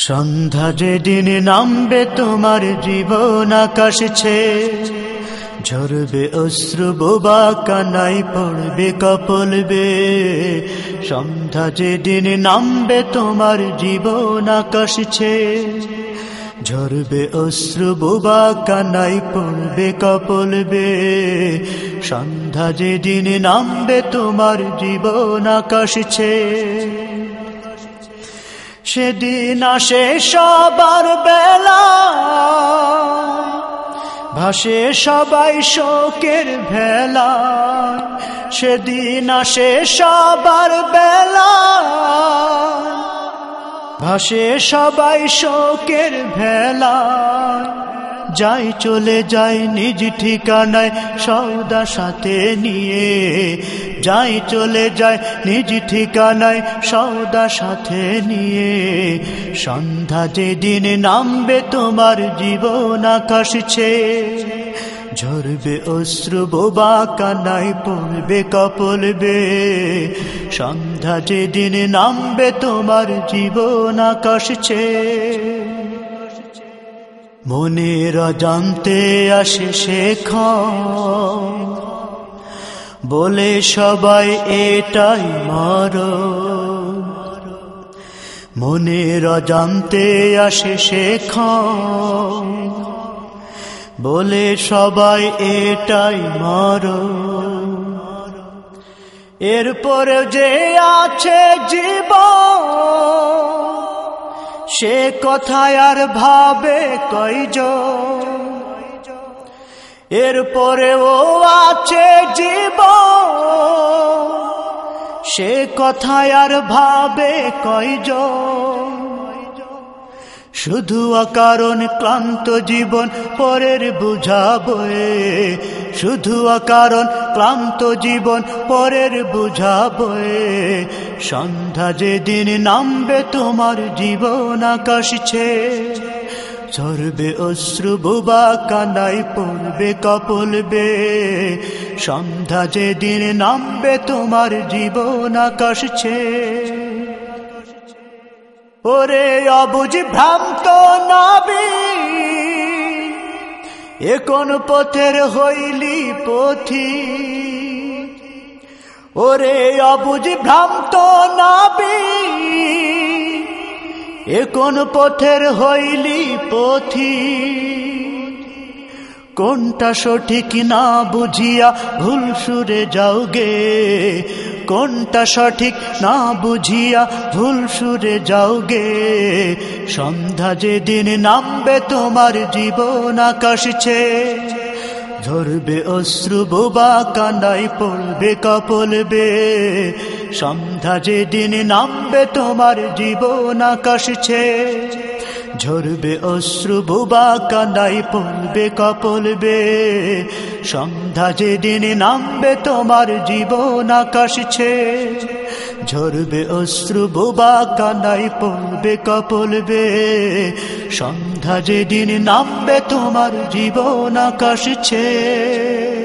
সন্ধ্যা যেদিন নামবে তোমার জীবন আকাশ ছেয়ে, ঝরবে অশ্রু বোবা কানাই পড়বে কপল বেয়ে। সন্ধ্যা যেদিন নামবে তোমার জীবন আকাশ ছেয়ে, ঝরবে অশ্রু বোবা কানাই পড়বে কপল বেয়ে। সন্ধ্যা যেদিন নামবে তোমার জীবন আকাশ ছেয়ে, সেদিন আসে সবার বেলা, ভাসে সবাই শোকের ভেলা। সেদিন আসে সবার বেলা, ভাসে সবাই শোকের ভেলা। যাই চলে যায় নিজ ঠিকানায় সওদা সাথে নিয়ে, যাই চলে যায় নিজ ঠিকানায় সওদা সাথে নিয়ে। সন্ধ্যা যেদিন নামবে তোমার জীবন আকাশ ছেয়ে, ঝরবে অশ্রু বোবা কানাই পড়বে কপল বেয়ে। সন্ধ্যা যেদিন নামবে তোমার জীবন আকাশ ছেয়ে, মনের অজান্তে আসে শেখর, বলে সবাই এটাই মরণ। মনের অজান্তে আসে শেখর, বলে সবাই এটাই মরণ। এরপরে যে আছে জীবন, সে কথায় আর ভাবে কয়জন। এরপরেও আছে জীবন, সে কথায় আর ভাবে কয়জন। শুধু অকারণ ক্লান্ত জীবন পরের বোঝা বয়ে, শুধু অকারণ ক্লান্ত জীবন পরের বোঝা বয়ে। সন্ধ্যা যেদিন নামবে তোমার জীবন আকাশ ছেয়ে, ঝরবে অশ্রু বোবা কানাই পড়বে কপল বেয়ে। সন্ধ্যা যেদিন নামবে তোমার জীবন আকাশ ছেয়ে, ওরে অবুঝ ভ্রান্ত নাবি, এ কোন পথের হইলি পথি। ওরে অবুঝ ভ্রান্ত নাবি, এ কোন পথের হইলি পথি। কোনটা সঠিক না বুঝিয়া ভুল সুরে যাওগে, কোনটা সঠিক না বুঝিয়া ভুল সুরে যাওগে। সন্ধ্যা যেদিন নামবে তোমার জীবন আকাশ ছেয়ে, ঝরবে অশ্রু বোবা কানাই পড়বে কপল বেয়ে। সন্ধ্যা যেদিন নামবে তোমার জীবন আকাশ ছেয়ে, ঝরবে অশ্রু বোবা কানাই পড়বে কপল বেয়ে। সন্ধ্যা যেদিন নামবে তোমার জীবন আকাশ ছেয়ে, ঝরবে অশ্রু বোবা কানাই পড়বে কপল বেয়ে। সন্ধ্যা যেদিন নামবে তোমার জীবন আকাশ ছেয়ে।